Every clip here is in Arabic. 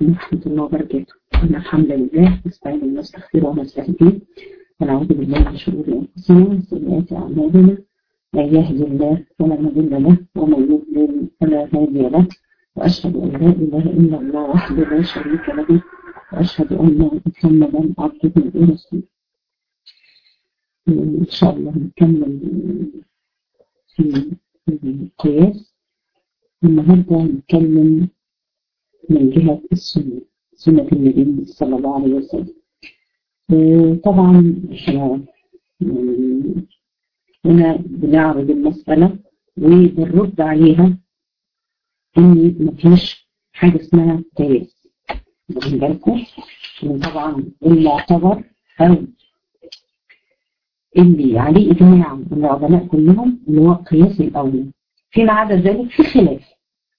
عليكم ورحمة الله وبركاته. إن الحمد لله نستعين ونستغفر ونستهديه ونعوذ بالله من شرور أنفسنا وسيئات أعمالنا. من يهد الله فلا مضل له ومن يضلل فلا هادي له. وأشهد أن لا إله إلا الله وحده لا شريك له وأشهد أن محمدا عبده ورسوله. إن شاء الله نكمل في القياس. النهارده نتكلم من جهة السنة، سنة النبي صلى الله عليه وسلم. طبعا احنا هنا بنعرض المسألة وبنرد عليها ان مفيش حاجة اسمها قياس. واخدين بالكم؟ طبعا المعتبر او اللي عليه اجماع من العلماء كلهم اللي هو القياس الاولي. فيما عدا ذلك في خلاف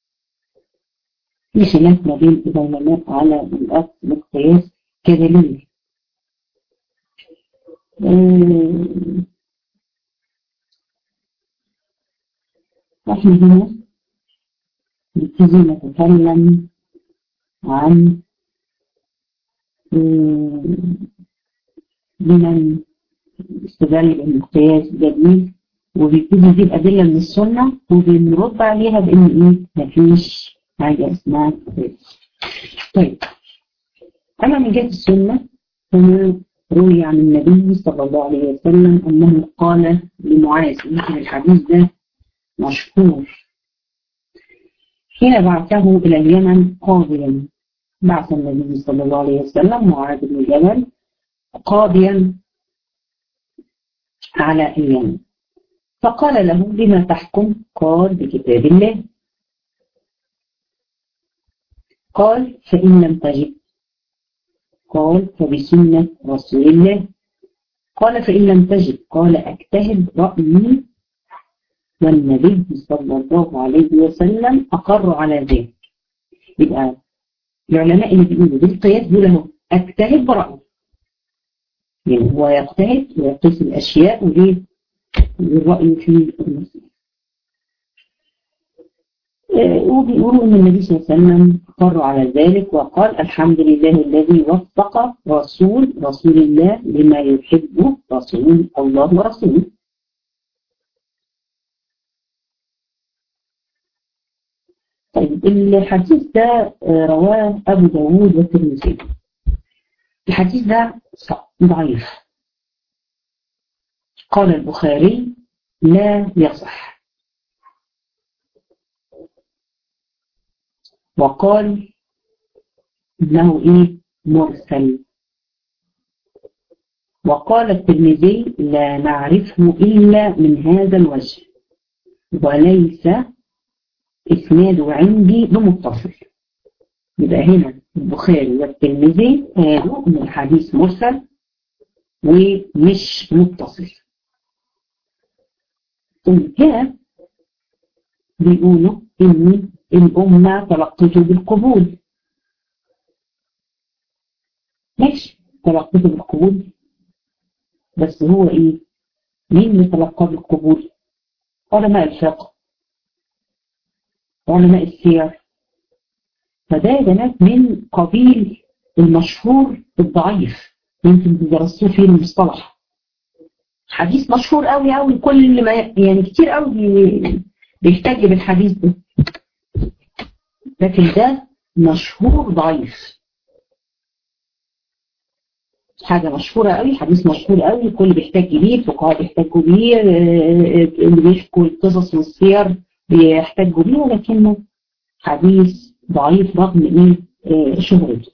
ما بين العلماء على الأصل بالقياس كدليل. احنا هنا نبتدي نتكلم عن لمن استدل بأن القياس دليل، وبيبتدي نجيب أدلة من السنة وبنرد عليها بأن مفيش حاجة اسمها قياس. طيب، أما من جهة السنة فما روي عن النبي صلى الله عليه وسلم أنه قال لمعاذ، يمكن الحديث ده مشهور، حين بعثه إلى اليمن قاضيا. بعث النبي صلى الله عليه وسلم معاذ بن جبل قاضيا على اليمن، فقال له: بما تحكم؟ قال: بكتاب الله. قال: فإن لم تجد؟ قال: فبسنة رسول الله. قال: فإن لم تجد؟ قال: أجتهد رأيي. والنبي صلى الله عليه وسلم أقر على ذلك. يبقى العلماء اللي بيقولوا بالقياس دول اهو أجتهد برأيي، يعني هو يجتهد ويقيس الأشياء والرأي في المسألة. وبيقولوا أن النبي صلى الله عليه وسلم أقر على ذلك وقال: الحمد لله الذي وفق رسول الله لما يحبه رسول الله ورسوله. طيب، الحديث ده رواه أبو داود والترمذي. الحديث ده ضعيف. قال البخاري: لا يصح. وقال إنه مرسل. وقال الترمذي: لا نعرفه إلا من هذا الوجه، وليس إسناده عندي بمتصل. يبقى هنا البخاري والترمذي قالوا إن الحديث مرسل ومش متصل. هنا بيقولوا إن الأمة تلقته بالقبول. ماشي، تلقته بالقبول، بس هو مين اللي تلقاه بالقبول؟ علماء الفقه، علماء السير. فده يا بنات من قبيل المشهور الضعيف، يمكن تدرسوه في المصطلح. حديث مشهور قوي قوي، كل اللي ما يعني كتير قوي بيحتاج بالحديث ده، لكن ده مشهور ضعيف. حاجة مشهورة قوي، حديث مشهور قوي، الكل بيحتاج بيه، الفقهاء بيحتاجوا بيه، اللي بيحكوا القصص والسير بيحتاجوا بيه، ولكنه حديث ضعيف رغم شهرته.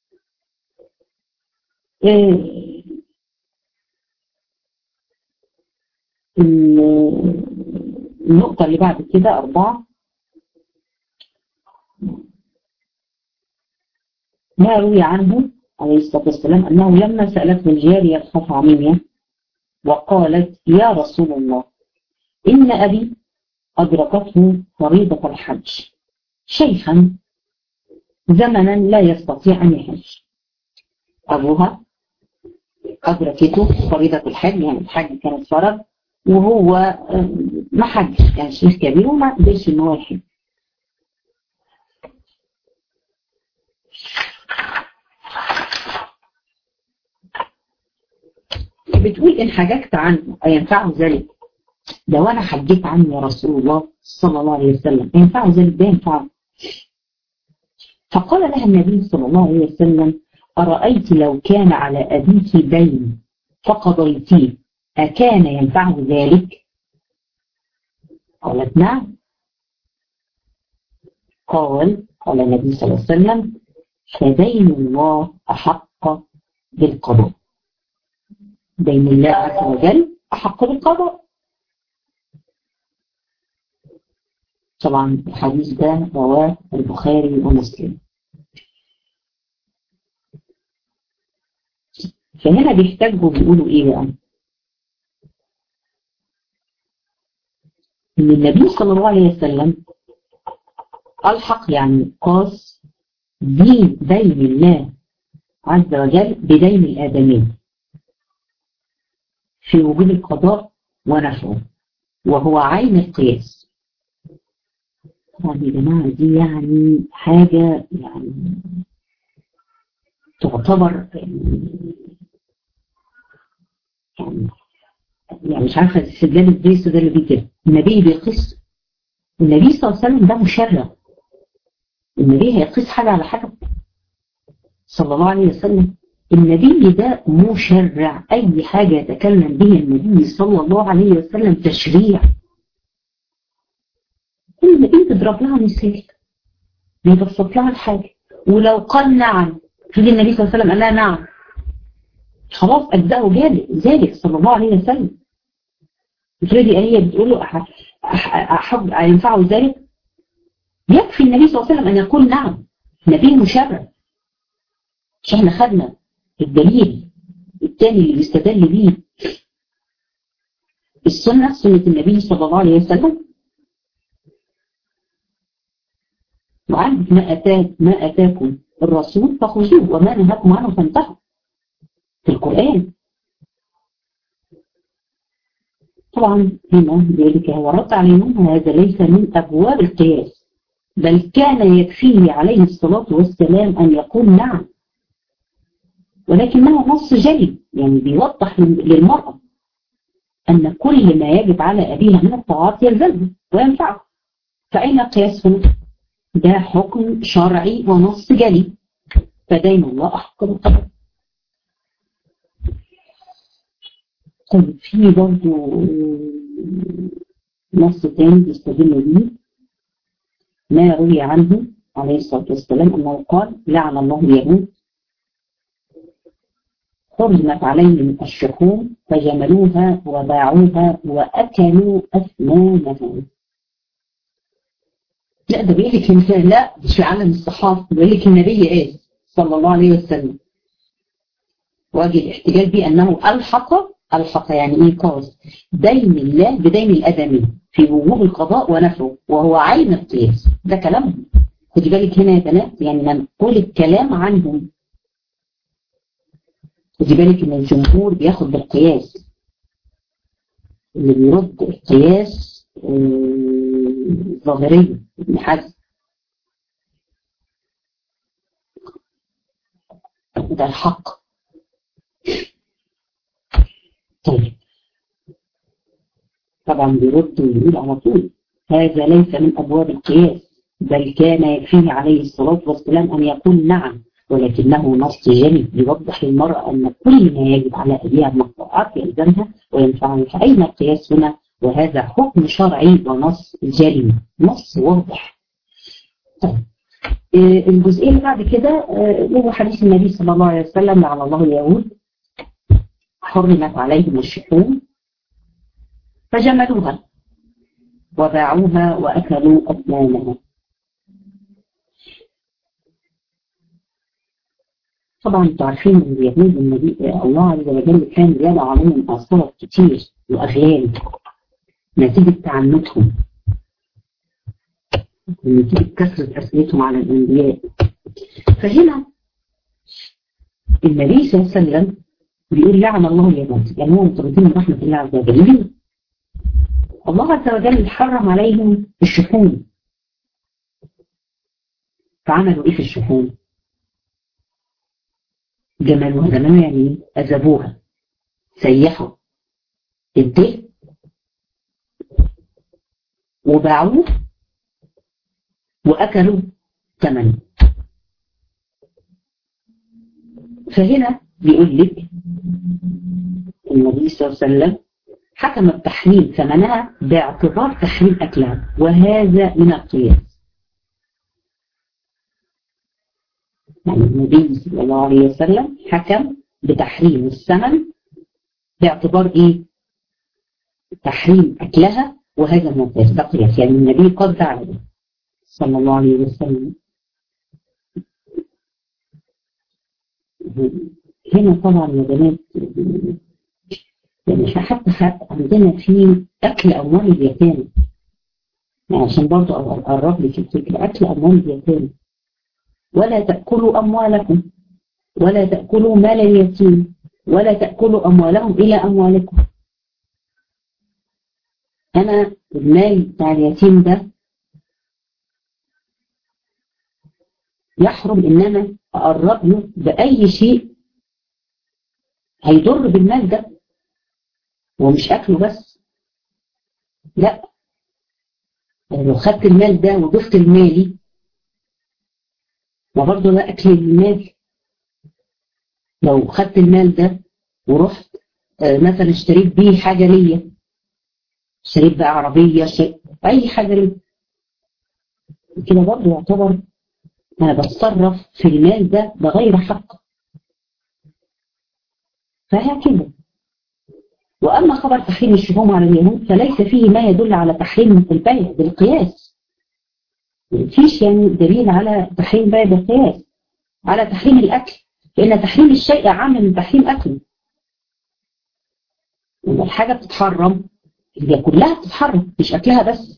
النقطة اللي بعد كده 4، ما روي عنه عليه الصلاة والسلام أنه لما سألته الجارية الخفعمية وقالت: يا رسول الله، إن أبي أدركته فريضة الحج شيخا زمنا لا يستطيع أن يحج. أبوها أدركته فريضة الحج، يعني الحج كانت فرض وهو ما حج، يعني شيخ كبير وما قدرش إن هو يحج. بتقول إن حججت عنه أينفعه ذلك؟ لو أنا حجيت عنه يا رسول الله صلى الله عليه وسلم ينفعه ذلك؟ ده ينفعه. فقال لها النبي صلى الله عليه وسلم أرأيت لو كان على أبيك دين فقضيتيه أكان ينفعه ذلك؟ قالت نعم. قال النبي صلى الله عليه وسلم فدين الله أحق بالقضاء. دين الله عز وجل أحق بالقضاء. طبعا الحديث ده رواه البخاري ومسلم. فهنا بيحتاجوا بيقولوا ايه بقى؟ ان النبي صلى الله عليه وسلم الحق يعني قاس دين الله عز وجل بدين الآدمين في وجود القضاء ونفعه، وهو عين القياس. طبعا يا جماعة دي يعني حاجة يعني تعتبر يعني مش عارفة استدلال ازاي استدلال بيه كده. النبي بيقيس، النبي صلى الله عليه وسلم ده مشرع. النبي هيقيس حاجة على حاجة صلى الله عليه وسلم. النبي ده مشرع، أي حاجة يتكلم به النبي صلى الله عليه وسلم تشريع. النبي بيضرب لها مثال، بيبسط لها الحاجة، ولو قال نعم في النبي صلى الله عليه وسلم قال لها نعم خلاص أجزاءه ذلك صلى الله عليه وسلم. افرضي هي بتقول له أحب ينفعه ذلك، يكفي النبي صلى الله عليه وسلم أن يقول نعم. نبي مشرع. مش احنا خدنا الدليل الثاني اللي بيستدل بيه السنة، سنة النبي صلى الله عليه وسلم. وعندك ما أتاكم الرسول فخذوه وما نهاكم عنه فانتهوا في القرآن. طبعا هنا بيقول هو رد عليهم هذا ليس من أبواب القياس، بل كان يكفيه عليه الصلاة والسلام أن يقول نعم، ولكنه نص جلي يعني بيوضح للمرأة أن كل ما يجب على أبيها من الطاعات يلزمها وينفعه. فأين القياس هنا؟ ده حكم شرعي ونص جلي، فدين الله أحق بالقضاء. طيب في برضه نص تاني بيستدل بيه ما روي عنه عليه الصلاة والسلام أنه قال لعن الله اليهود حرمت عليهم الشحوم فجملوها وباعوها وأكلوا أثمانها. لا ده بيقول لك مثال، لا مش في عالم الصحافة، بيقول لك النبي قال صلى الله عليه وسلم. وجه الاحتجاج بأنه ألحق يعني إيه قاس دين الله بدين الآدمي في وجوب القضاء ونفعه، وهو عين القياس. ده كلامهم. خدي بالك هنا يا بنات، يعني نقول الكلام عنهم. خدي بالك إن الجمهور بياخد بالقياس، اللي بيرد القياس ظاهريا ابن حزم. ده الحق. طيب طبعا بيرد ويقول على طول هذا ليس من أبواب القياس، بل كان يكفيه عليه الصلاة والسلام أن يقول نعم، ولكنه نص جلي يوضح للمرأة أن كل ما يجب على أبيها من الطاعات يلزمها وينفعها. فأين القياس هنا؟ وهذا حكم شرعي ونص جلي، نص واضح. طيب الجزئية اللي بعد كده هو حديث النبي صلى الله عليه وسلم لعن الله اليهود حرمت عليهم الشحوم فجملوها وباعوها وأكلوا أثمانها. طبعا انتوا عارفين ان اليهود النبي الله عز وجل كان يضع عليهم آثار كتير وأغلال نتيجة تعنتهم، نتيجة كثرة أسئلتهم على الأنبياء. فهنا النبي صلى الله عليه وسلم بيقول لعن الله اليهود، يعني هو مطردين من رحمة الله عز وجل. الله عز وجل حرم عليهم الشحوم، فعملوا ايه في الشحوم؟ جملوها يعني اذبوها. سيحوا الدهن وباعوه وأكلوا ثمنه. فهنا بيقول لك النبي صلى الله عليه وسلم حكم بتحريم ثمنها باعتبار تحريم أكلها، وهذا من القياس. يعني النبي صلى الله عليه وسلم حكم بتحريم الثمن باعتبار إيه؟ تحريم أكلها، وهذا من القياس. ده قياس، يعني النبي قد عليه صلى الله عليه وسلم. هنا طبعا يا بنات يعني حتى عندنا في أكل أموال اليتامى، يعني عشان برضو أقرب لك الفكرة، أكل أموال اليتامى. ولا تأكلوا أموالكم ولا تأكلوا مال اليتيم ولا تأكلوا أموالهم إلى أموالكم. أنا المال بتاع اليتيم ده يحرم إن أنا أقرب له بأي شيء هيضر بالمال ده، ومش أكله بس، لا، لو خدت المال ده وضفت المالي ما برضه ده أكل المال. لو خدت المال ده ورحت مثلا اشتريت بيه حاجة ليا، اشتريت بقى عربية، أي حاجة ليا، كده برضه يعتبر أنا بتصرف في المال ده بغير حق. فهكذا. وأما خبر تحريم الشحوم على اليهود فليس فيه ما يدل على تحريم البيع بالقياس. مفيش يعني دليل على تحريم البيع بالقياس على تحريم الأكل، لأن تحريم الشيء عام من تحريم أكله. لما الحاجة بتتحرم هي كلها بتتحرم، مش أكلها بس،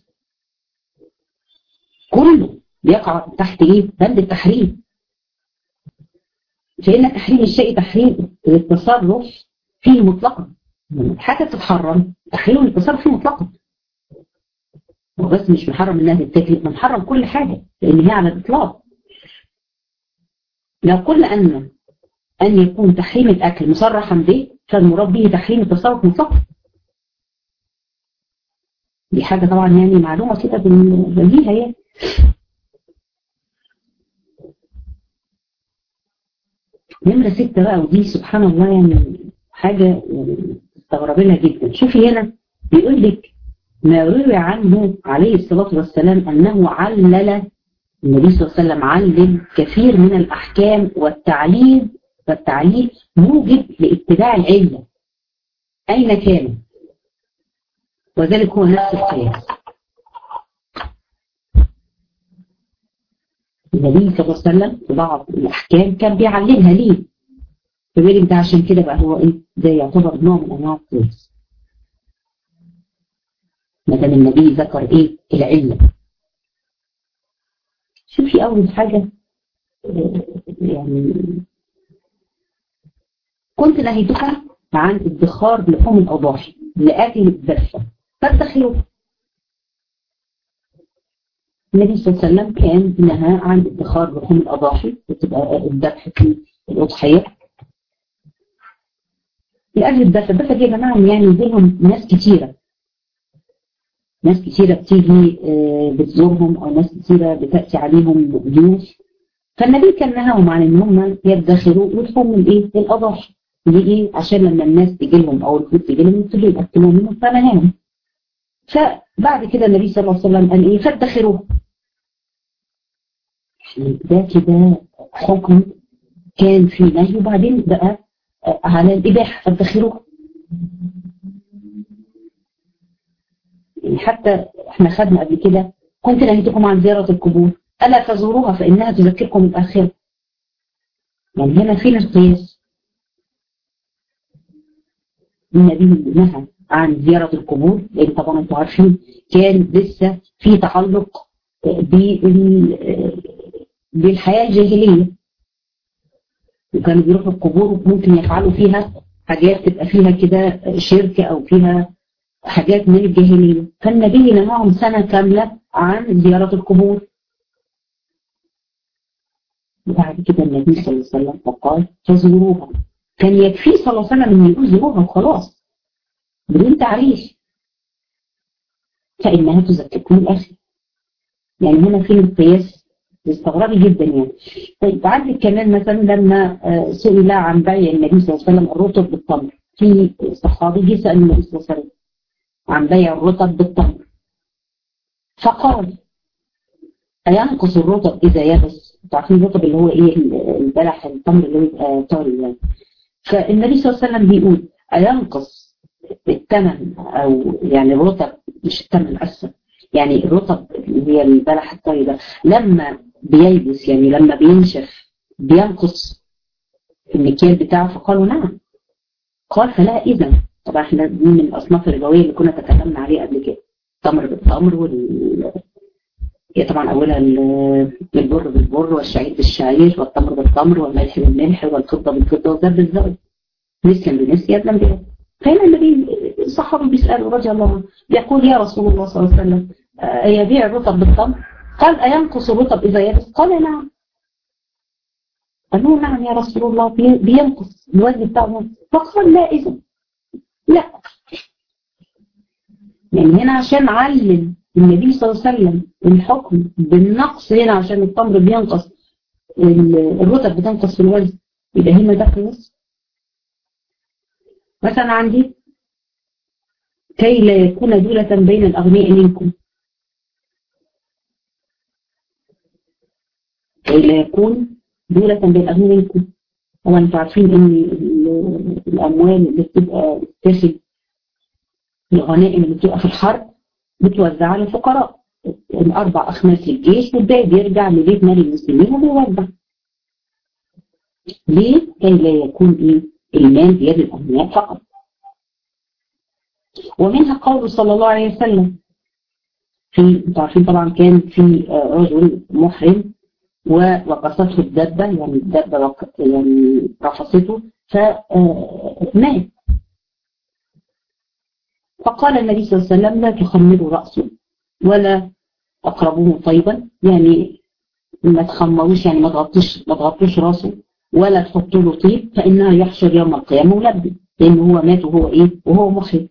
كله بيقع تحت إيه؟ بند التحريم. فإن تحريم الشيء تحريم التصرف فيه مطلقا. لما الحاجة بتتحرم تحريم التصرف فيه مطلقا، وبس مش محرم انها تتاكل، محرم كل حاجة لان هي على الاطلاق. لو قلنا ان يكون تحريم الاكل مصرحا به فالمراد به تحريم التصرف مطلقا. دي حاجة طبعا يعني معلومة كده بنجيها يعني. نمرة 6 بقى، ودي سبحان الله يعني حاجة تستغربي لها جدا. شوفي هنا بيقول لك ما روي عنه عليه الصلاة والسلام أنه علل، النبي صلى الله عليه وسلم علل كثير من الأحكام والتعليل موجب لاتباع العلة أين كان، وذلك هو نفس القياس. النبي صلى الله عليه وسلم في بعض الأحكام كان بيعللها ليه، فبالك ده عشان كده بقى هو إيه، ده يعتبر نوع من أنواع القياس ما دام النبي ذكر إيه العلة. شوفي أول حاجة يعني كنت نهيتك عن ادخار لحوم الأضاحي لأكل الدفة فادخروه. النبي صلى الله عليه وسلم كان نهى عن ادخار لحوم الأضاحي وتبقى الذبح في الأضحية لأجل الدفة. الدفة دي يا جماعة يعني بينهم ناس كتيرة بتيجي بتزورهم، أو ناس كتيرة بتأتي عليهم ضيوف، فالنبي كان نهاهم عن ان هم يدخروا لحوم الايه الأضاحي. ليه؟ عشان لما الناس تيجي لهم او الفلوس تيجي لهم يبتدوا ياكلوا منهم، فنهاهم. فبعد كده النبي صلى الله عليه وسلم قال ايه فادخروه. ده كده حكم كان في نهي، وبعدين بقى على الاباحه فادخروه. يعني حتى احنا خدنا قبل كده كنت نهيتكم عن زياره القبور الا فزوروها فانها تذكركم الاخره. يعني هنا فين القياس؟ النبي نهى عن زيارة القبور لأن طبعا انتوا عارفين كان لسه في تعلق بالحياة الجاهلية، وكانوا بيروحوا القبور وممكن يفعلوا فيها حاجات تبقى فيها كده شرك أو فيها حاجات من الجاهلية. فالنبي نهاهم سنة كاملة عن زيارة القبور. وبعد كده النبي صلى الله عليه وسلم قال فزوروها. كان يكفيه صلى الله عليه وسلم ان يجوز ذنوبها وخلاص بدون تعريف، فانها تزكيكم الاخر. يعني هنا في القياس استغرابي جدا يعني. طيب عندك كمان مثلا لما سئل عن بيع النبي صلى الله عليه وسلم الرطب بالتمر، في صحابي جه سأل النبي صلى الله عليه وسلم عن بيع الرطب بالتمر فقال أينقص الرطب إذا يبس؟ تعرفين الرطب اللي هو إيه؟ البلح التمر اللي هو يبقى طري يعني. فالنبي صلى الله عليه وسلم بيقول أينقص الثمن، أو يعني الرطب مش الثمن أسف، يعني الرطب اللي هي البلح الطري ده لما بييبس يعني لما بينشف بينقص المكيال بتاعه؟ فقالوا نعم. قال فلا إذن. طبعا احنا دي من الأصناف الربوية اللي كنا تكلمنا عليها قبل كده، التمر بالتمر طبعا أولها البر بالبر والشعير بالشعير والتمر بالتمر والملح بالملح والفضة بالفضة والذهب بالذهب مثلا بمثل يدا بيد. فهنا النبي الصحابي بيسأله رضي الله عنه بيقول يا رسول الله صلى الله عليه وسلم يبيع الرطب بالتمر؟ قال أينقص الرطب إذا يبس؟ قال نعم. قال له نعم يا رسول الله بينقص الوزن بتاعه. فقال لا إذن لا. يعني هنا عشان علم النبي صلى الله عليه وسلم الحكم بالنقص هنا عشان التمر بينقص، الرطب بتنقص في الوزن، يبقى هنا ده قياس. مثلا عندي كي لا يكون دولة بين الأغنياء منكم، كي لا يكون دولة بين الأغنياء منكم. طبعا انتوا عارفين ان الأموال اللي بتبقى تاخد الغنائم اللي بتبقى في الحرب بتوزع على الفقراء، الأربع أخماس للجيش والباقي بيرجع لبيت مال المسلمين وبيوزع. ليه؟ كي لا يكون المال بيد الأغنياء فقط. ومنها قول صلى الله عليه وسلم انتوا عارفين طبعا كان في رجل محرم ووقصته الدبة، يعني الدبة يعني رفصته فمات، فقال النبي صلى الله عليه وسلم لا تخمروا رأسه ولا أقربوه طيبا، يعني ما تخمروش يعني ما تغطوش راسه ولا تحطوا له طيب، فإنها يحشر يوم القيامة ملبي، لأنه هو مات وهو محرم.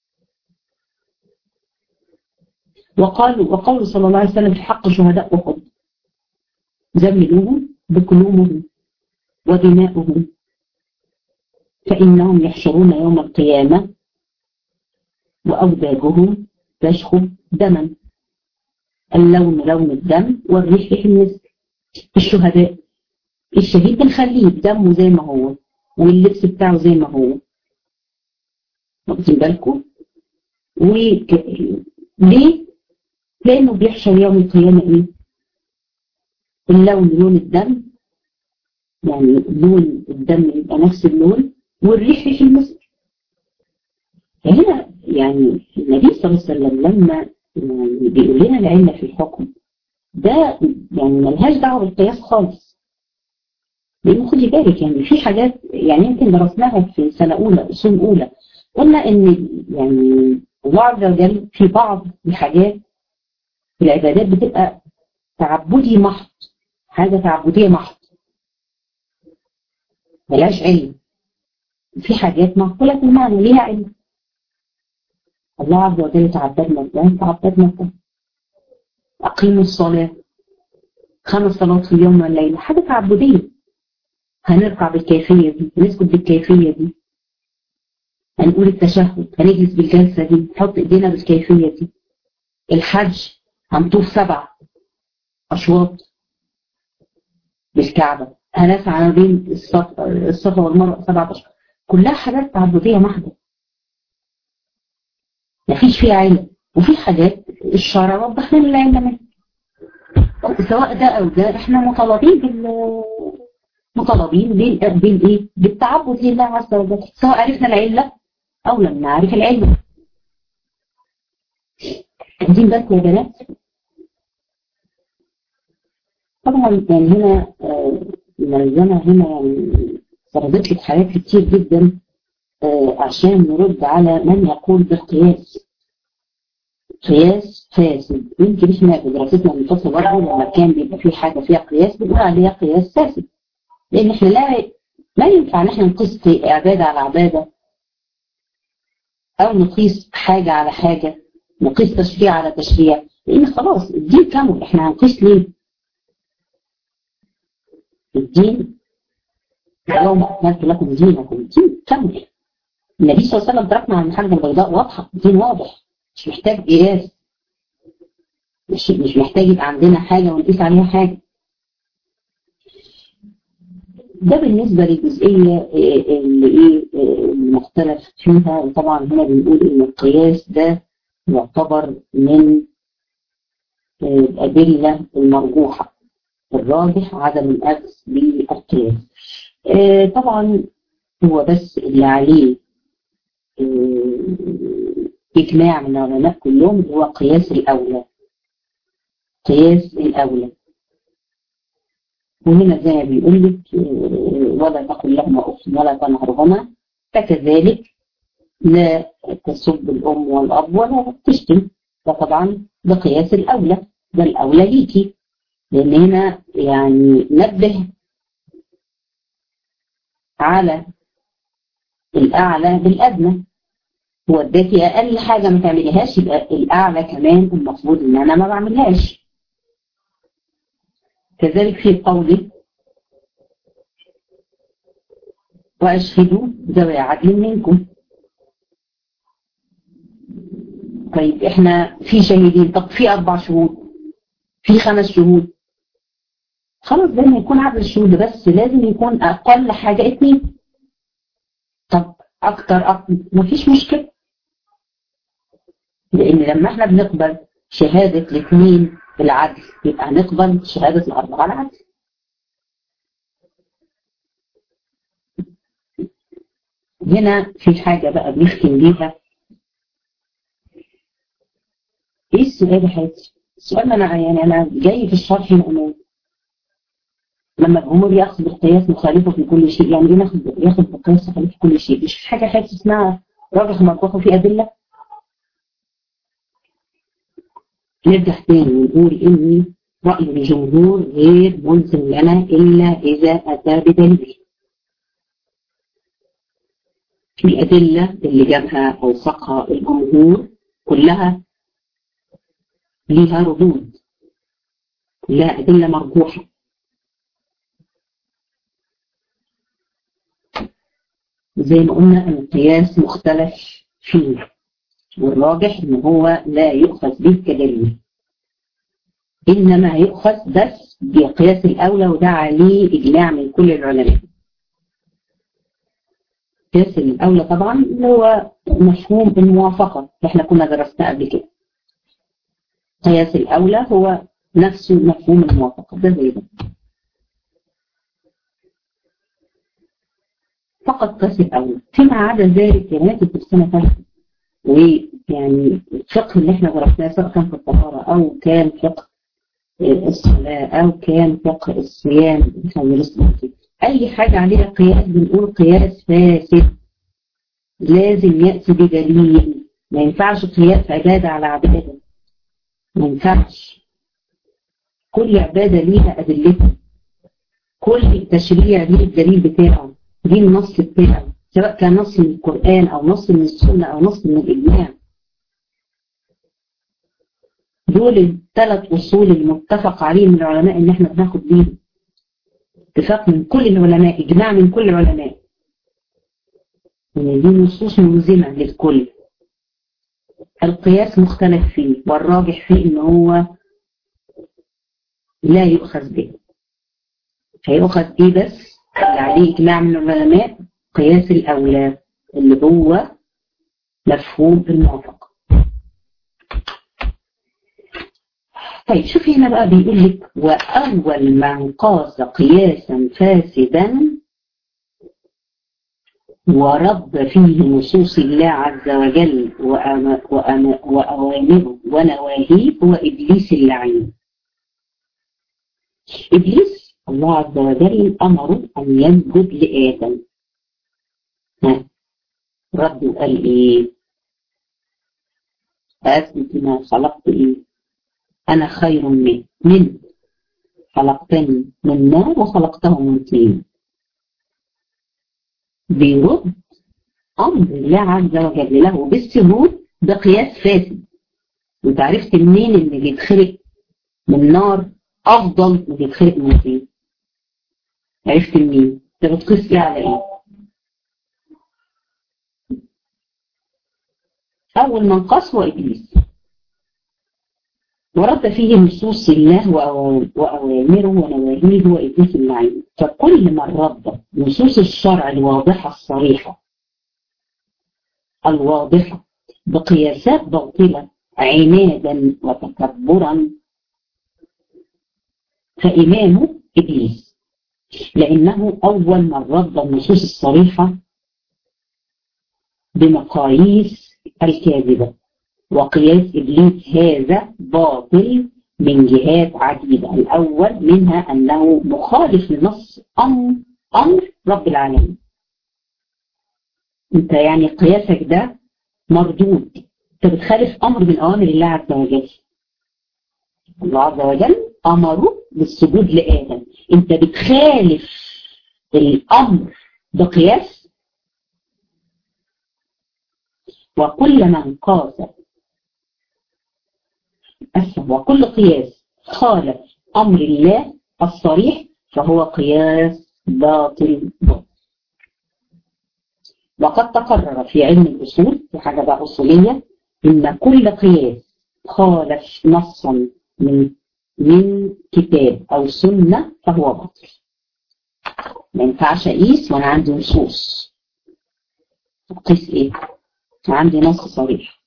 وقال صلى الله عليه وسلم في حق شهداء أحد زملوهم بكلومهم ودماؤهم فإنهم يحشرون يوم القيامة وأوداجهم تشخب دما، اللون لون الدم والريح ريح المسك. الشهداء الشهيد بنخليه بدمه زي ما هو واللبس بتاعه زي ما هو، واخدين بالكم؟ ليه؟ لأنه بيحشر يوم القيامة اللون لون الدم، يعني لون الدم يبقى نفس اللون والريح ريح المسك. فهنا يعني النبي صلى الله عليه وسلم لما بيقول لنا العلة في الحكم ده يعني ملهاش دعوة بالقياس خالص، لأنه خدي بالك يعني في حاجات يعني يمكن درسناها في سنة أولى أصول أولى، قلنا إن يعني الله عز وجل في بعض الحاجات العبادات بتبقى تعبدي محض، حاجة تعبدية محض ملهاش علم. في حاجات معقولة المعنى ليها علم، الله عز وجل تعبدنا ازاي؟ أقيموا الصلاة 5 صلوات في اليوم والليلة، حاجة تعبدية، هنركع بالكيفية دي، هنسجد بالكيفية دي، هنقول التشهد، هنجلس بالجلسة دي، نحط ايدينا بالكيفية دي. الحج هنطوف 7 أشواط بالكعبة، هنسعى ما بين الصفا والمروة 7 أشواط، كلها حاجات تعبدية محضة مفيش فيها علم. وفي حاجات الشرع وضح لنا العلم منها، سواء ده أو ده احنا مطالبين بالتعبد لله عز وجل، سواء عرفنا العلة أو لم نعرف العلة. عايزين بس يا بنات طبعا يعني هنا الملزمة هنا يعني فرضت لك حاجات كتير جدا عشان نرد على من يقول بالقياس قياس فاسد. يمكن احنا بدراستنا من الفصل برضه لما كان بيبقى في حاجة فيها قياس بنقول عليها قياس فاسد، لأن احنا ما ينفع نحن نقيس عبادة على عبادة، أو نقيس حاجة على حاجة، نقيس تشريع على تشريع، لأن خلاص الدين كامل. إحنا هنقيس ليه؟ الدين اليوم أكملت لكم دينكم، الدين كامل. النبي صلى الله عليه وسلم تركنا عن المحجة البيضاء واضحة، الدين واضح، مش محتاج قياس، مش محتاج يبقى عندنا حاجة ونقيس عليها حاجة. ده بالنسبة للجزئية اللي المختلف فيها. وطبعا هنا بنقول ان القياس ده يعتبر من الأدلة المرجوحة، الراجح عدم الأخذ بالقياس. طبعا هو بس اللي عليه إجماع من العلماء كلهم هو قياس الأولى، قياس الأولى. وهنا زي ما بيقول لك ولا تقل لهما أف ولا تنهرهما، فكذلك لا تسب الأم والأب ولا تشتم، فطبعا ده قياس الأولى، ده الأولى ليكي، لأن هنا يعني نبه على الأعلى بالأدنى، هو اداكي أقل حاجة ما تعمليهاش، يبقى الأعلى كمان المفروض إن أنا ما بعملهاش. كذلك في قوله وأشهدوا ذوي عدل منكم. طيب احنا في شاهدين، طب في 4 شهود، في 5 شهود، خلاص ده يكون عدد الشهود، بس لازم يكون أقل حاجة 2. طب أكتر مفيش مشكلة، لأن لما احنا بنقبل شهادة ال2 بالعدل يبقى هنقبل شهادة ال4 العدل. هنا في حاجة بقى بنختم بيها. ايه السؤال يا حياتي؟ السؤال أنا جاي في الشرح هنا، لما الجمهور ياخذ بالقياس مخالفه في كل شيء، يعني ايه ياخذ بالقياس مخالفه في كل شيء؟ مش حاجه حاجه اسمها راجح مرجوح في ادله. نرجع تاني ونقول ان راي الجمهور غير ملزم لنا الا اذا اتى بدليل. الادله اللي جابها اوثقها الجمهور كلها ليها ردود، كلها ادله مرجوحه. زي ما قلنا القياس مختلف فيه، والراجح ان هو لا يؤخذ به كدليل، انما هيؤخذ بس بقياس الاولى، وده عليه اجماع من كل العلماء. قياس الاولى طبعا اللي هو مفهوم الموافقه اللي احنا كنا درسناه قبل كده. قياس الاولى هو نفسه مفهوم الموافقه، ده زي ده فقط قياس الاولى. فيما عدا ذلك يا بنات في سنه ثالثه، ويعني الفقه اللي احنا درسناه سواء كان في الطهاره او كان فقه الصلاه او كان فقه الصيام، اي حاجه عليها قياس بنقول قياس فاسد، لازم ياتي بدليل. ما ينفعش قياس عباده على عباده، ما ينفعش. كل عباده ليها ادلتها، كل تشريع ليه الدليل بتاعه، ليه النص بتاعه، سواء كان نص من القرآن أو نص من السنة أو نص من الإجماع. دول ال3 أصول المتفق عليه من العلماء إن احنا بناخد بيه، اتفاق من كل العلماء، إجماع من كل العلماء، إن دي نصوص ملزمة للكل. القياس مختلف فيه، والراجح فيه إن هو لا يؤخذ به. هيؤخذ به بس اللي عليه إجماع من العلماء، قياس الأولى اللي هو مفهوم الموافقة. طيب شوفي هنا بقى بيقول لك وأول من قاس قياسا فاسدا ورد فيه نصوص الله عز وجل وأوامره ونواهيه هو إبليس اللعين. إبليس الله عز وجل أمره أن يسجد لآدم، رد وقال إيه؟ أثبت ما خلقت إيه؟ أنا خير منه، خلقتني من نار وخلقته من طين. بيرد أمر الله عز وجل له بالسجود بقياس فاسد. وانت عرفت منين ان اللي يتخلق من نار افضل من اللي يتخلق من طين؟ عرفت منين؟ انت بتقيس ايه على ايه؟ اول من قاس هو ابليس، ورد فيه نصوص الله واوامره ونواهيه وابليس اللعين. فكل من رد نصوص الشرع الواضحه الصريحه الواضحه بقياسات باطله عنادا وتكبرا فإمامه إبليس، لأنه أول من رد النصوص الصريحة بمقاييس الكاذبة. وقياس إبليس هذا باطل من جهات عديدة. الأول منها أنه مخالف لنص أمر رب العالمين. أنت يعني قياسك ده مردود، أنت بتخالف أمر من أوامر الله عز وجل. الله عز وجل أمره بالسجود لآدم، أنت بتخالف الأمر بقياس. وكل من قاس وكل قياس خالف أمر الله الصريح فهو قياس باطل. وقد تقرر في علم الأصول، في حاجة بقى أصولية، إن كل قياس خالف نصا من كتاب أو سنة فهو باطل. ما ينفعش أقيس وأنا عندي نصوص. أقيس إيه؟ عندي نص صريح.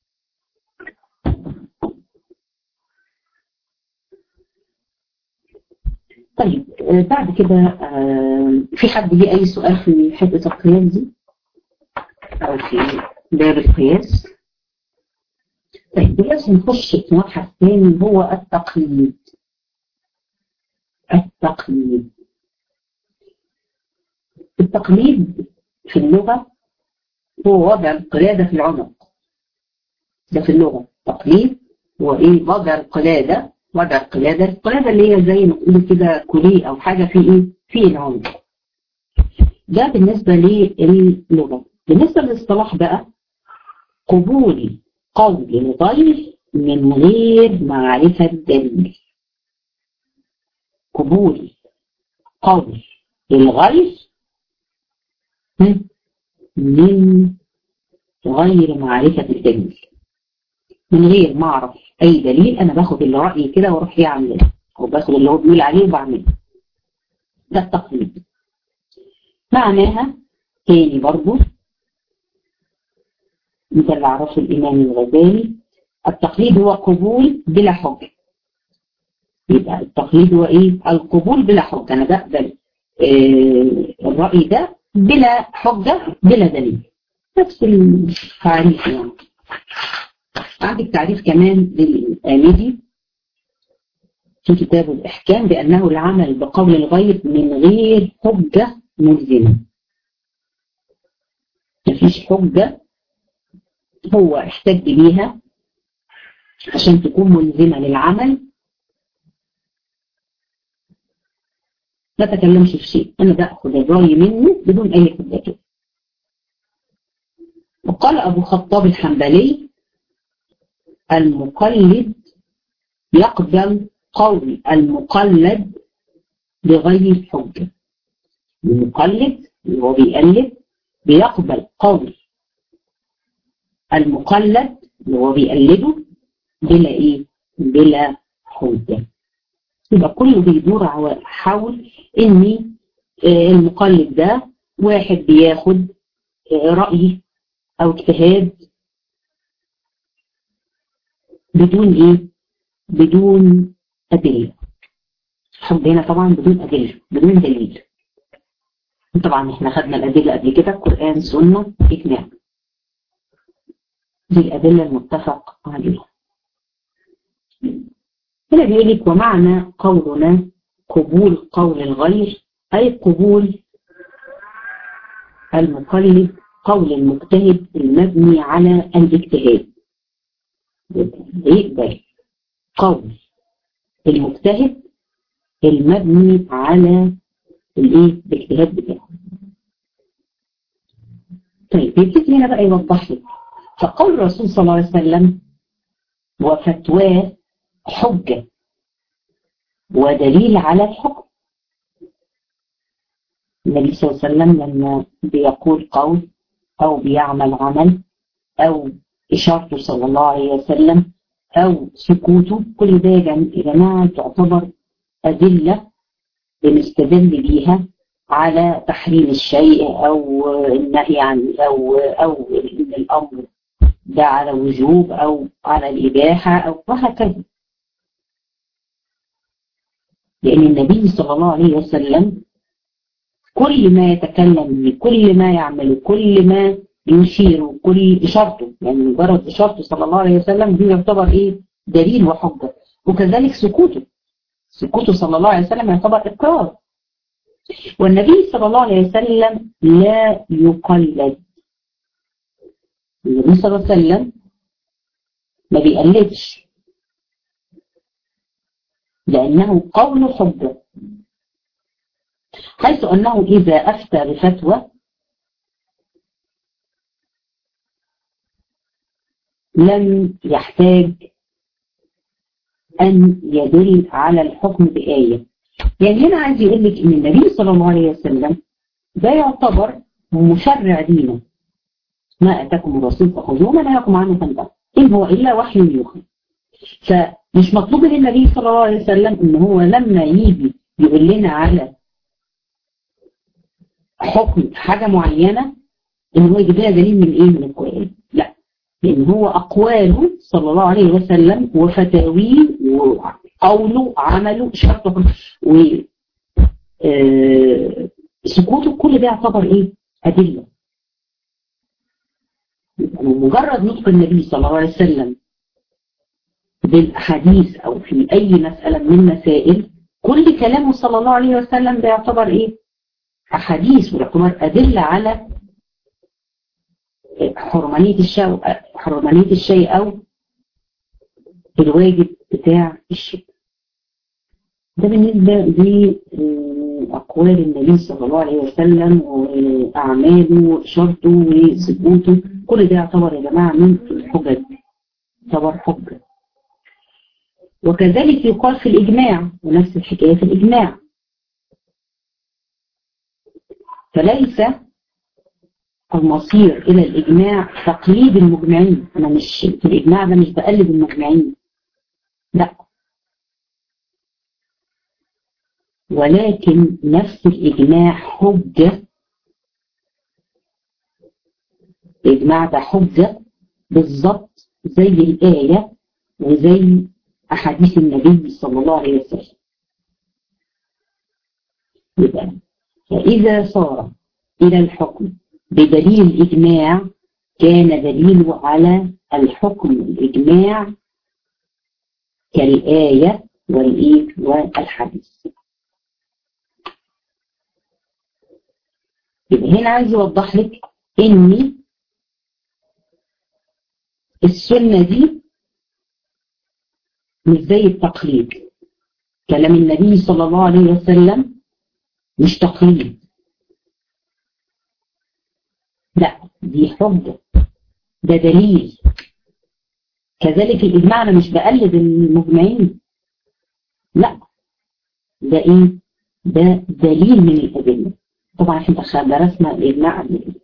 طيب بعد كده في حد ليه أي سؤال في حتة القياس دي أو في باب القياس؟ طيب دلوقتي نخش في مبحث ثاني هو التقييد. التقليد في اللغة هو وضع القلادة في العنق. ده في اللغة تقليد هو ايه؟ وضع القلادة. القلادة اللي هي زي ما تقول كده كوليه او حاجة في ايه؟ في العنق. ده بالنسبة للغة. بالنسبة للاصطلاح بقى، قبول قول الغير من غير معرفة دليل. قبول قول الغير من غير معرفة الدليل، من غير ما اعرف اي دليل. انا باخد اللي رأيي كده واروح ايه اعمله، او باخد اللي هو بيقول عليه وبعمله. ده التقليد. معناها تاني برضو مثل اللي عرفه الامام الغزالي، التقليد هو قبول بلا حجة. يبقى التقليد هو ايه؟ القبول بلا حجة. انا بقبل الرأي ده بلا حجة بلا دليل. نفس التعريف يعني. عندك تعريف كمان للآمدي في كتاب الإحكام بأنه العمل بقول الغير من غير حجة ملزمة. مفيش حجة هو احتج بيها عشان تكون ملزمة للعمل، ما تكلمش في شيء، أنا بأخذ الرأي منه بدون أي حجة. وقال أبو خطاب الحنبلي المقلد يقبل قول المقلد بغير حجة. المقلد اللي هو بيقلد بيقبل قول المقلد اللي هو بيقلده بلا ايه؟ بلا حجة. يبقى كله بيدور حول ان المقلد ده واحد بياخد رأي او اجتهاد بدون ايه؟ بدون أدلة. حب هنا طبعا بدون أدلة، بدون دليل. طبعا احنا خدنا الأدلة قبل كده، قرآن سنة إجماع، دي الأدلة المتفق عليها. هنا بيقول لك ومعنى قولنا قبول قول الغير أي قبول المقلد قول المجتهد المبني على الاجتهاد. يقبل قول المجتهد المبني على الايه؟ الاجتهاد بتاعه. طيب يبتدي هنا بقى يوضح لك. فقول الرسول صلى الله عليه وسلم وفتواه حجة ودليل على الحكم. النبي صلى الله عليه وسلم لما بيقول قول أو بيعمل عمل أو إشارته صلى الله عليه وسلم أو سكوته، كل ده يا جماعة تعتبر أدلة بنستدل بيها على تحريم الشيء أو النهي عن أو الأمر ده على وجوب أو على الإباحة أو وهكذا. لأن النبي صلى الله عليه وسلم كل ما يتكلم به، كل ما يعمل، كل ما يشير، كل إشارته، يعني مجرد إشارته صلى الله عليه وسلم دي يعتبر إيه؟ دليل وحجة. وكذلك سكوته صلى الله عليه وسلم يعتبر إقرار. والنبي صلى الله عليه وسلم لا يقلد. النبي صلى الله عليه وسلم ما بيقلدش، لأنه قول حجة، حيث أنه إذا أفتى بفتوى لم يحتاج أن يدل على الحكم بآية. يعني هنا عايز يقول لك إن النبي صلى الله عليه وسلم ده يعتبر مشرع دينا. ما أتاكم الرسول فخذوه، ما نهاكم عنه فانتهوا، إن هو إلا وحي يوحى. فمش مطلوب من النبي صلى الله عليه وسلم إن هو لما يجي يقول لنا على حكم حاجة معينة إن هو يجيب لنا دليل من إيه؟ من القرآن. لا، لأن هو أقواله صلى الله عليه وسلم وفتاويه وقوله عمله شرطه وسكوته، كل ده يعتبر إيه؟ أدلة. مجرد نطق النبي صلى الله عليه وسلم بالأحاديث أو في أي مسألة من مسائل، كل كلامه صلى الله عليه وسلم ده يعتبر إيه؟ أحاديث ويعتبر أدلة على حرمانية الشيء أو الواجب بتاع الشيء. ده بالنسبة لأقوال النبي صلى الله عليه وسلم وأعماله وإشارته وسكوته، كل ده يعتبر يا جماعة من الحجج، يعتبر حجة. وكذلك يقال في الإجماع، ونفس الحكاية في الإجماع. فليس المصير إلى الإجماع تقليد المجمعين. أنا مش في الإجماع ده مش بقلد المجمعين، لا، ولكن نفس الإجماع حجة. الإجماع ده حجة بالظبط زي الآية وزي أحاديث النبي صلى الله عليه وسلم. يبقى فإذا صار إلى الحكم بدليل الإجماع كان دليله على الحكم الإجماع كالآية والحديث. يبقى هنا عايز يوضح لك إن السنة دي مش زي التقليد. كلام النبي صلى الله عليه وسلم مش تقليد، لا، دي حجة، ده دليل. كذلك الإجماع أنا مش بقلد المجمعين، لا، ده إيه؟ ده دليل من الأدلة. طبعا احنا درسنا الإجماع قبل كده.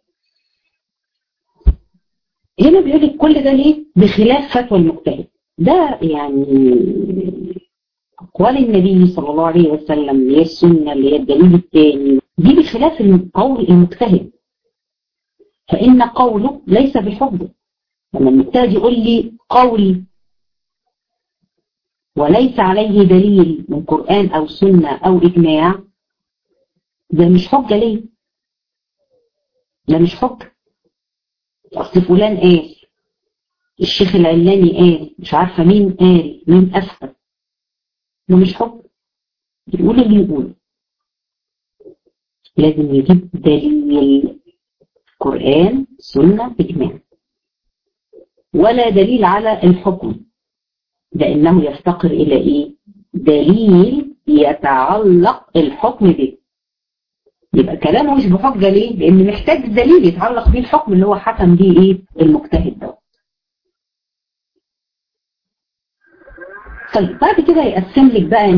هنا بيقول لك كل ده ليه؟ بخلاف فتوى المجتهد. ده يعني أقوال النبي صلى الله عليه وسلم اللي هي السنة اللي هي الدليل الثاني، دي بخلاف قول المجتهد، فإن قوله ليس بحجة. لما المجتهد يقول لي قولي وليس عليه دليل من قرآن أو سنة أو إجماع، ده مش حجة ليه؟ ده مش حجة. أصل فلان قال، الشيخ العلاني قال، مش عارفة مين قال، مين أفتى، ده مش حجة. يقول اللي يقول، لازم يجيب دليل قرآن سنة إجماع، ولا دليل على الحكم، لأنه يفتقر إلى إيه؟ دليل يتعلق الحكم به. يبقى كلامه مش بحجة ليه؟ لأن محتاج دليل يتعلق بيه الحكم اللي هو حكم بيه إيه؟ المجتهد ده. طيب بعد كده يقسم لك بقى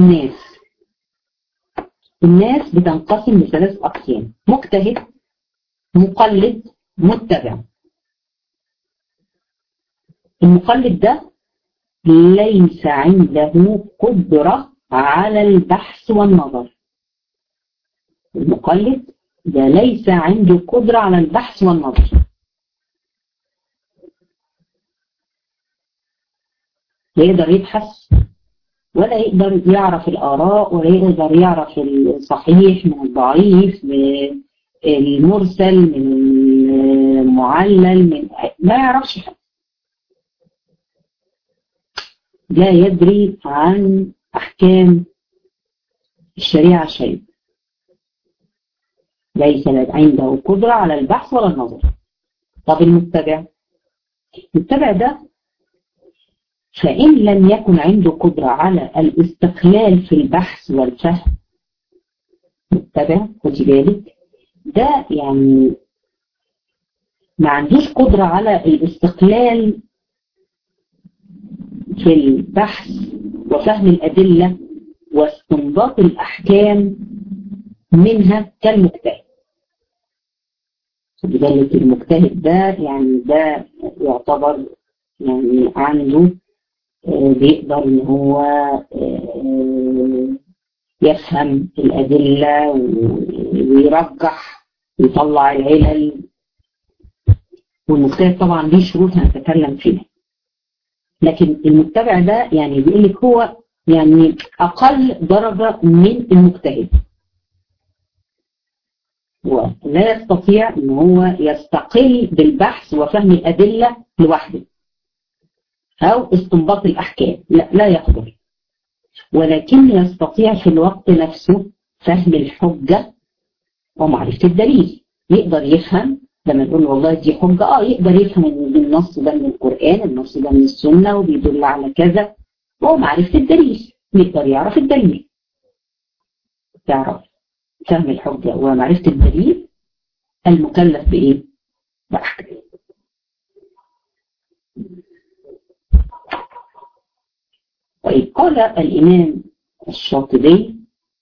الناس بتنقسم لثلاث أقسام: مجتهد، مقلد، متبع. المقلد ده ليس عنده قدرة على البحث والنظر. المقلد ده ليس عنده قدرة على البحث والنظر، لا يقدر يبحث ولا يقدر يعرف الآراء ولا يقدر يعرف الصحيح من الضعيف، من المرسل من المعلل، ما يعرفش حاجة، لا يدري عن أحكام الشريعة شيء، ليس عنده قدرة على البحث ولا النظر. طب المتبع ده فإن لم يكن عنده قدرة على الاستقلال في البحث والفهم، متبع خدي بالك ده يعني ما عندوش قدرة على الاستقلال في البحث وفهم الأدلة واستنباط الأحكام منها كالمجتهد. خدي بالك المجتهد ده يعني ده يعتبر يعني عنده بيقدر ان هو يفهم الأدلة ويرجح ويطلع العلل، والمجتهد طبعا ليه شروط هنتكلم فيها. لكن المتبع ده يعني بيقول لك هو يعني أقل درجة من المجتهد، ولا يستطيع ان هو يستقل بالبحث وفهم الأدلة لوحده أو استنباط الأحكام، لا يقدر، ولكن يستطيع في الوقت نفسه فهم الحجة ومعرفة الدليل. يقدر يفهم لما نقول والله دي حجة، يقدر يفهم ان النص ده من القرآن، النص ده من السنة وبيدل على كذا، ومعرفة الدليل يقدر يعرف الدليل. يعرف فهم الحجة ومعرفة الدليل المكلف بإيه؟ بأحكام. طيب قال الإمام الشاطبي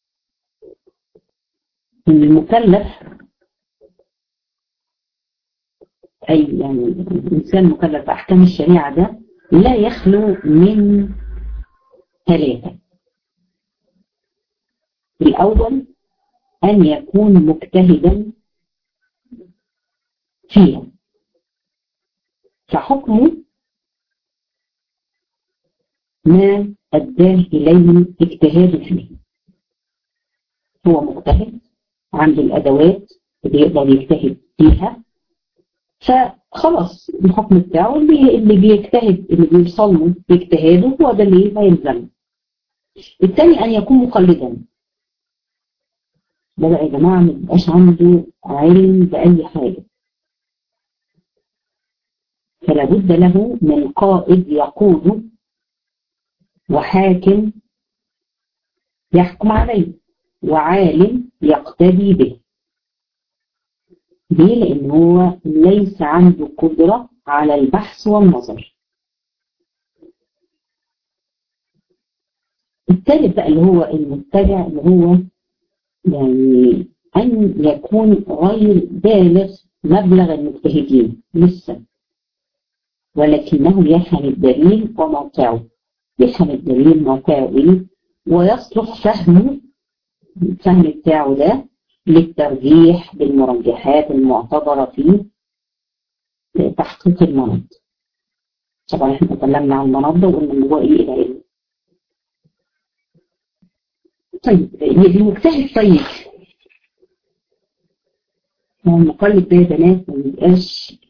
إن المكلف أي يعني الإنسان مكلف بأحكام الشريعة ده لا يخلو من ثلاثة. الأول أن يكون مجتهدا فيها، فحكمه ما أداه إليه اجتهاد فيه. هو مجتهد عنده الأدوات اللي يقدر يجتهد فيها، فخلاص الحكم بتاعه اللي بيجتهد اللي بيوصل له باجتهاده هو ده اللي هيلزمه. الثاني أن يكون مقلدا، ده بقى يا جماعة ما يبقاش عنده علم بأي حاجة، فلا بد له من قائد يقوده وحاكم يحكم عليه وعالم يقتدي به. ليه؟ لأن هو ليس عنده قدرة على البحث والنظر. الثالث بقى اللي هو المتبع، اللي هو يعني أن يكون غير بالغ مبلغ المجتهدين لسه، ولكنه يفهم الدليل وموقعه، يفهم الدليل موقعه إيه، ويصلح فهمه الفهم بتاعه ده للترجيح بالمرجحات المعتبرة في تحقيق المناط. طبعا احنا تكلمنا عن المناط ده وقلنا ان هو ايه العلم. طيب المجتهد طيب المقلد ده يا بنات ما يبقاش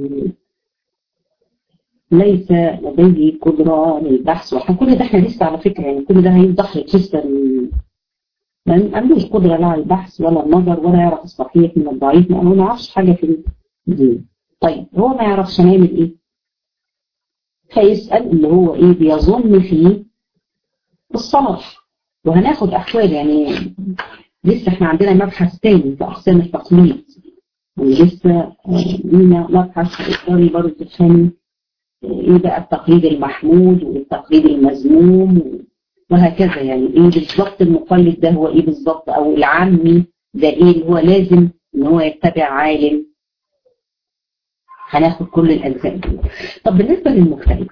ليس لديه قدرة للبحث، واحنا كل ده احنا لسه على فكرة يعني كل ده هيوضح لك لسه ما عندوش قدرة لا على البحث ولا النظر ولا يعرف الصحيح من الضعيف، ما هو ما يعرفش حاجة في الدين. طيب هو ما يعرفش نعمل ايه؟ فيسأل اللي هو ايه بيظن فيه الصلاح، وهناخد احوال يعني لسه احنا عندنا مبحث تاني في أقسام التقليد، ولسه لينا مبحث تقدري برضه تفهمي ايه بقى التقليد المحمود والتقليد المذموم وهكذا. يعني ايه بالظبط المقلد ده هو ايه بالظبط، او العامي ده ايه اللي هو لازم ان هو يتبع عالم. هناخد كل الاجزاء دي. طب بالنسبه للمجتهد،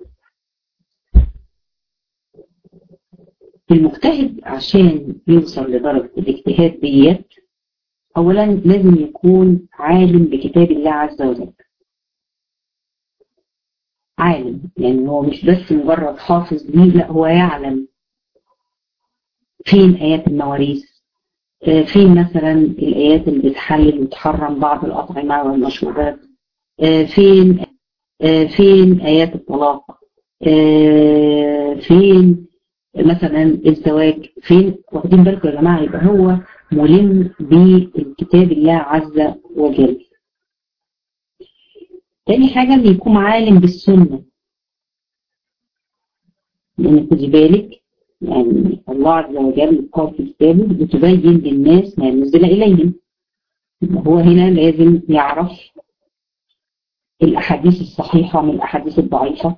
المجتهد عشان يوصل لدرجه الاجتهاد ديت اولا لازم يكون عالم بكتاب الله عز وجل. عالم يعني هو مش بس مجرد حافظ ليه، لا هو يعلم فين آيات المواريث، فين مثلا الآيات اللي بتحلل وتحرم بعض الأطعمة والمشروبات، فين آيات الطلاق، فين مثلا الزواج، فين. واخدين بالكم يا جماعة؟ يبقى هو ملم بالكتاب الله عز وجل. تاني حاجة ان يكون عالم بالسنة، لان خدي بالك يعني الله عز وجل قال في كتابه بتبين للناس ما نزل اليهم. هو هنا لازم يعرف الاحاديث الصحيحة من الاحاديث الضعيفة،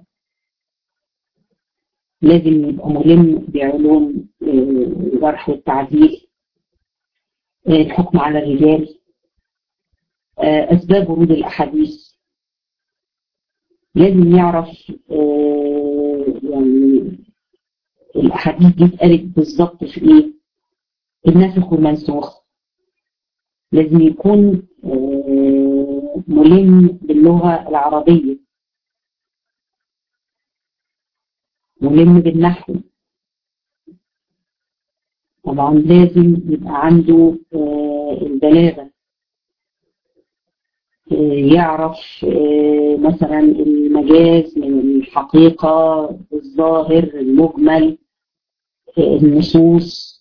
لازم يبقى ملم بعلوم الجرح والتعديل، الحكم على الرجال، اسباب ورود الاحاديث، لازم يعرف يعني الاحاديث دي اتقالت بالظبط في ايه، الناسخ والمنسوخ. لازم يكون ملم باللغة العربية، ملم بالنحو. طبعا لازم يبقى عنده البلاغة، يعرف مثلا المجاز من الحقيقة، الظاهر، المجمل، النصوص.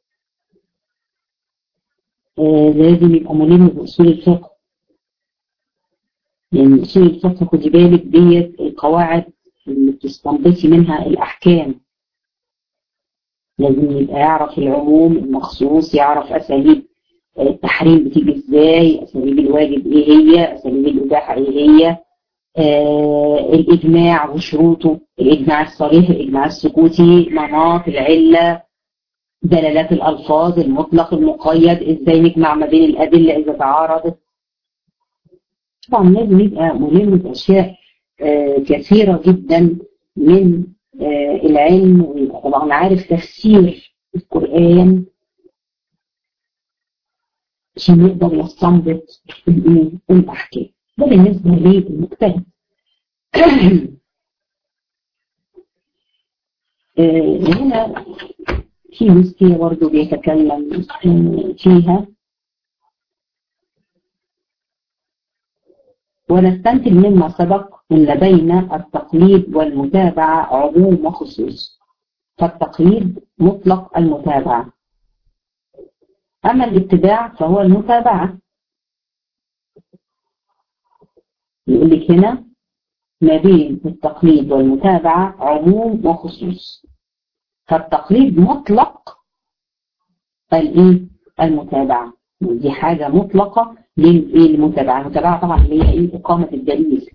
لازم يبقى ملم بأصول الفقه، يعني أصول الفقه خدي بالك ديت القواعد اللي بتستنبطي منها الأحكام. لازم يبقى يعرف العموم، المخصوص، يعرف أساليب التحريم بتيجي ازاي، أساليب الواجب ايه هي، أساليب الإباحة ايه هي، الإجماع وشروطه، الإجماع الصريح، الإجماع السكوتي، مناط العلة، دلالات الألفاظ، المطلق، المقيد، ازاي نجمع ما بين الأدلة إذا تعارضت. طبعا لازم يبقى ملم بأشياء كثيرة جدا من العلم، ويبقى طبعا عارف تفسير القرآن عشان يقدر يستنبط الأحكام. ده بالنسبة للمجتهد. هنا في مسكية برضه بيتكلم فيها، ونستنتج مما سبق أن بين التقليد والمتابعة عموم وخصوص، فالتقليد مطلق المتابعة، أما الاتباع فهو المتابعة. يقول لك هنا ما بين التقليد والمتابعة عموم وخصوص، فالتقليد مطلق المتابعة، ودي حاجة مطلقة للمتابعة. المتابعة طبعا اللي هي إقامة الدليل.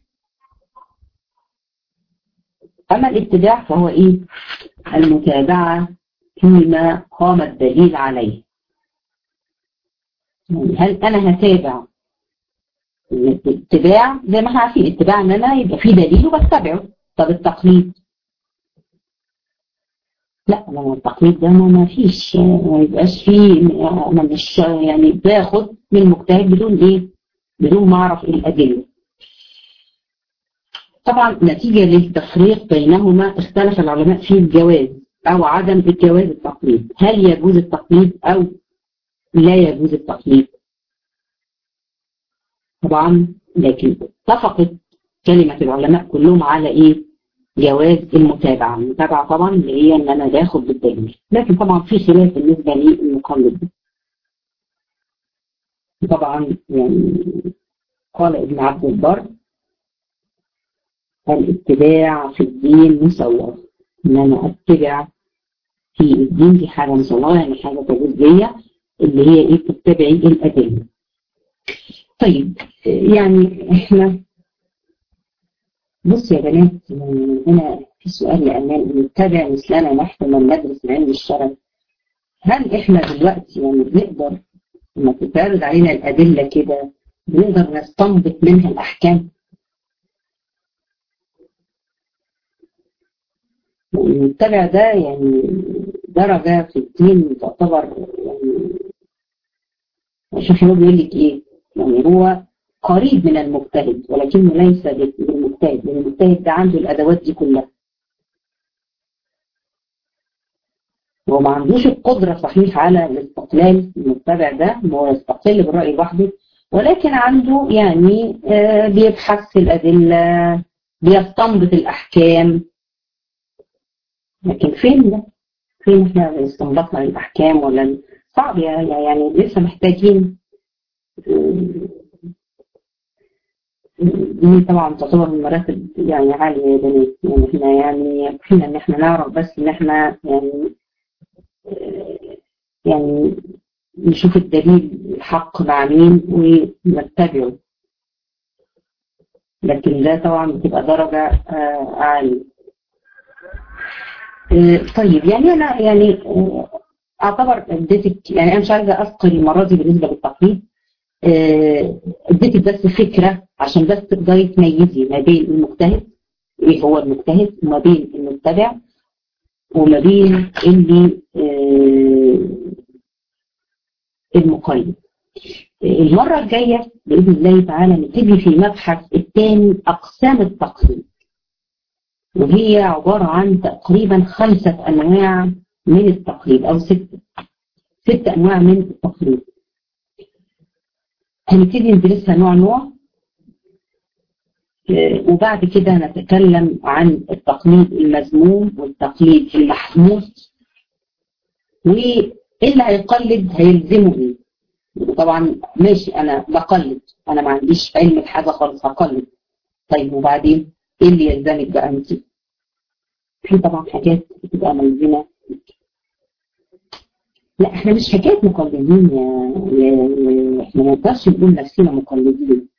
أما الاتباع فهو المتابعة فيما قام الدليل عليه. هل أنا هتابع؟ الاتباع زي ما احنا عارفين الاتباع ان انا يبقى في دليل وبتبعه. طب التقليد لا، لما التقليد ده ما فيش، ما يبقاش فيه، انا مش يعني باخد من المجتهد بدون ما اعرف الادله. طبعا نتيجه للتفريق بينهما اختلف العلماء في الجواز او عدم الجواز التقليد، هل يجوز التقليد او لا يجوز التقليد. طبعا لكن اتفقت كلمه العلماء كلهم على جواز المتابعة. المتابعة طبعا اللي هي ان انا باخد بالدليل، لكن طبعا في خلاف بالنسبة للمقلد. طبعا يعني قال ابن عبد البر الاتباع في الدين مسوغ، ان انا اتبع في الدين دي حاجة مسوغة، يعني حاجة تجوز ليا، اللي هي ايه تتبعي الأدلة. طيب يعني احنا بص يا بنات، هنا في سؤال لأمان، نتبع مثلنا نحن من ندرس العلم الشرعي. هل احنا دلوقتي يعني بنقدر لما تتعرض علينا الأدلة كده بنقدر نستنبط منها الأحكام؟ المتبع ده يعني درجة في الدين تعتبر يعني، شوف هو بيقول لك ايه، يعني هو قريب من المجتهد ولكنه ليس بالمجتهد، لأن المجتهد ده عنده الأدوات دي كلها، هو ما عندوش القدرة صحيح على الاستقلال. المتبع ده هو يستقل بالرأي لوحده، ولكن عنده يعني بيبحث في الأدلة، بيستنبط الأحكام. لكن فين ده؟ فين احنا استنبطنا الأحكام؟ ولا صعب يعني لسه محتاجين. دي طبعا تعتبر من مراتب يعني عالية يا بنات، يعني احنا يعني يكفينا ان احنا نعرف بس ان احنا يعني نشوف الدليل الحق مع مين ونتبعه، لكن ده طبعا بتبقى درجة عالية. طيب يعني أنا يعني أعتبر اديتك، يعني أنا مش عايزة أثقل المرة دي بالنسبة للتقليد، اديتك بس فكرة عشان بس تقدري تميزي ما بين المجتهد، إيه هو المجتهد، وما بين المتبع، وما بين اللي المقيد. المرة الجاية بإذن الله تعالى نبتدي في المبحث الثاني أقسام التقليد، وهي عبارة عن تقريبا 5 أنواع من التقليد أو 6 أنواع من التقليد. هنبتدي ندرسها نوع نوع، وبعد كده نتكلم عن التقليد المذموم والتقليد المحمود، واللي هيقلد هيلزمه ايه. طبعا ماشي انا بقلد، انا ما عنديش علم بحاجه خالص هقلد، طيب وبعدين ايه اللي يلزمك بقى انت؟ في طبعا حاجات بتبقى ملزمه. لا احنا مش حكايه مقلدين احنا ما نقدرش نقول نفسنا مقلدين.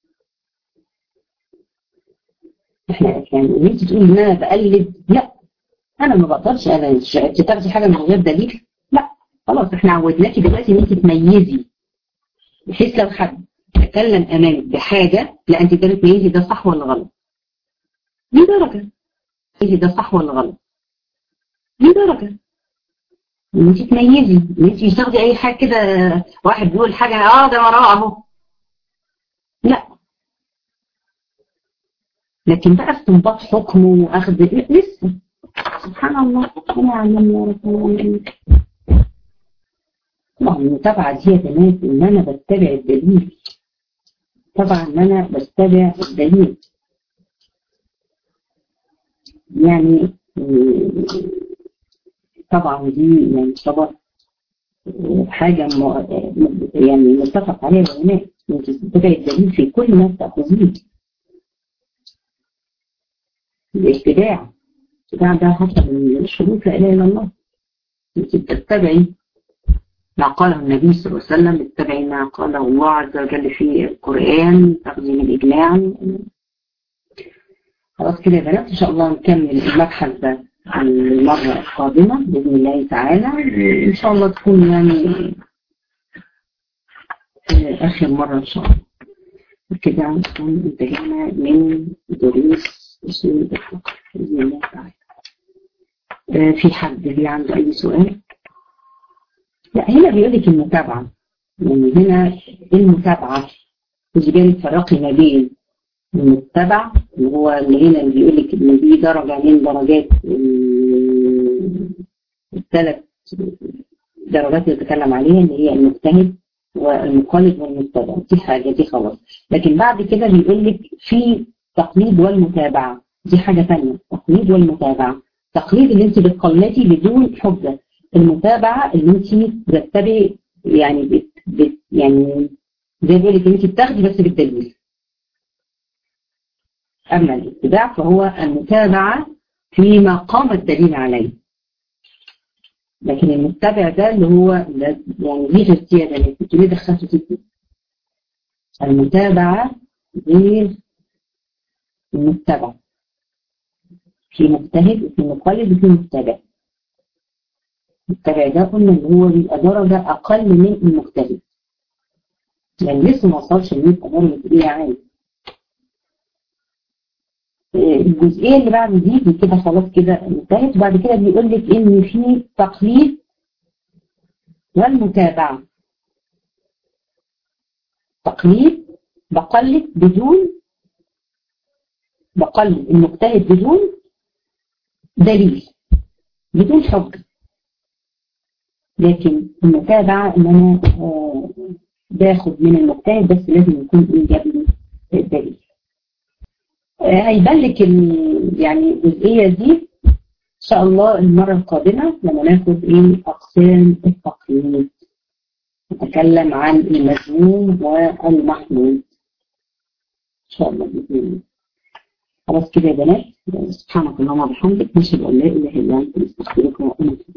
احنا يعني ان انت تقول ان انا بقلد، لا انا ما بقدرش. انا تاخدي حاجه من غير دليل، لا خلاص احنا عودناكي دلوقتي ان انت تميزي، بحيث لو حد تكلم امامك بحاجه لا انت تقدري تميزي ده صح ولا غلط. دي درجه، تميزي ده صح ولا غلط، دي درجه ان انت تميزي، ان انت مش تاخدي اي حاجه كده. واحد بيقول حاجه ده وراه اهو، لا. لكن بقى استنباط حكمه واخد لسه، سبحان الله ربنا يعلم يا رب. طبعا المتابعه دي يا بنات ان انا بتبع الدليل، طبعا ان انا بتبع الدليل يعني طبعا دي يعني طبعا حاجه يعني متفق عليها العلماء، انت تتبع الدليل في كل ما تاخذيه. الاتباع ده حسب الشروط، لا اله الا الله. انت بتتبعي ما قاله النبي صلى الله عليه وسلم، اتبعي ما قاله الله عز وجل في القرآن، تاخذي من الإجماع. خلاص كده يا بنات، إن شاء الله نكمل المبحث ده المرة القادمة بإذن الله تعالى، إن شاء الله تكون يعني آخر مرة إن شاء الله. كده نكون انتهينا من دروس أصول الفقه بإذن الله تعالى. في حد اللي عنده أي سؤال؟ لا هنا بيقول لك المتابعة، يعني هنا المتابعة تجي بالك فرقي ما بين المتبع اللي هو اللي هنا اللي بيقول لك ان دي درجة من درجات ال3 درجات اللي بتكلم عليها، اللي هي المجتهد والمقلد والمتبع، دي حاجة دي خلاص. لكن بعد كده بيقول لك في تقليد والمتابعة، دي حاجة ثانية. تقليد والمتابعة، تقليد اللي انت بتقلدي بدون حجة، المتابعة اللي انت بتتبعي يعني يعني زي ما بيقول لك انت بتاخدي بس بالدليل. أما الاتباع فهو المتابعة فيما قام الدليل عليه. لكن المتبع ده اللي هو يعني غير الزيادة اللي كنت ليه دخلته فيه. المتابعة غير المتبع، في مجتهد وفي مقلد وفي متابع. المتابع ده قلنا اللي هو بيبقى درجة أقل من المجتهد، يعني لسه ما وصلش ل 100 درجة إيه عالي. الجزئية اللي بعد دي كده خلاص كده انتهت، وبعد كده بيقول لك إن في تقليد والمتابعة. تقليد بقلد المجتهد بدون دليل، بدون حكم. لكن المتابعة ان انا باخد من المجتهد بس لازم يكون جاب لي الدليل. هيبان لك يعني الجزئية دي ان شاء الله المرة القادمة لما ناخد اقسام التقليد، نتكلم عن المذموم والمحمود ان شاء الله بإذن الله. خلاص كده يا بنات، سبحانك اللهم وبحمدك، نشهد ان لا اله الا انت، نستغفرك ونتوب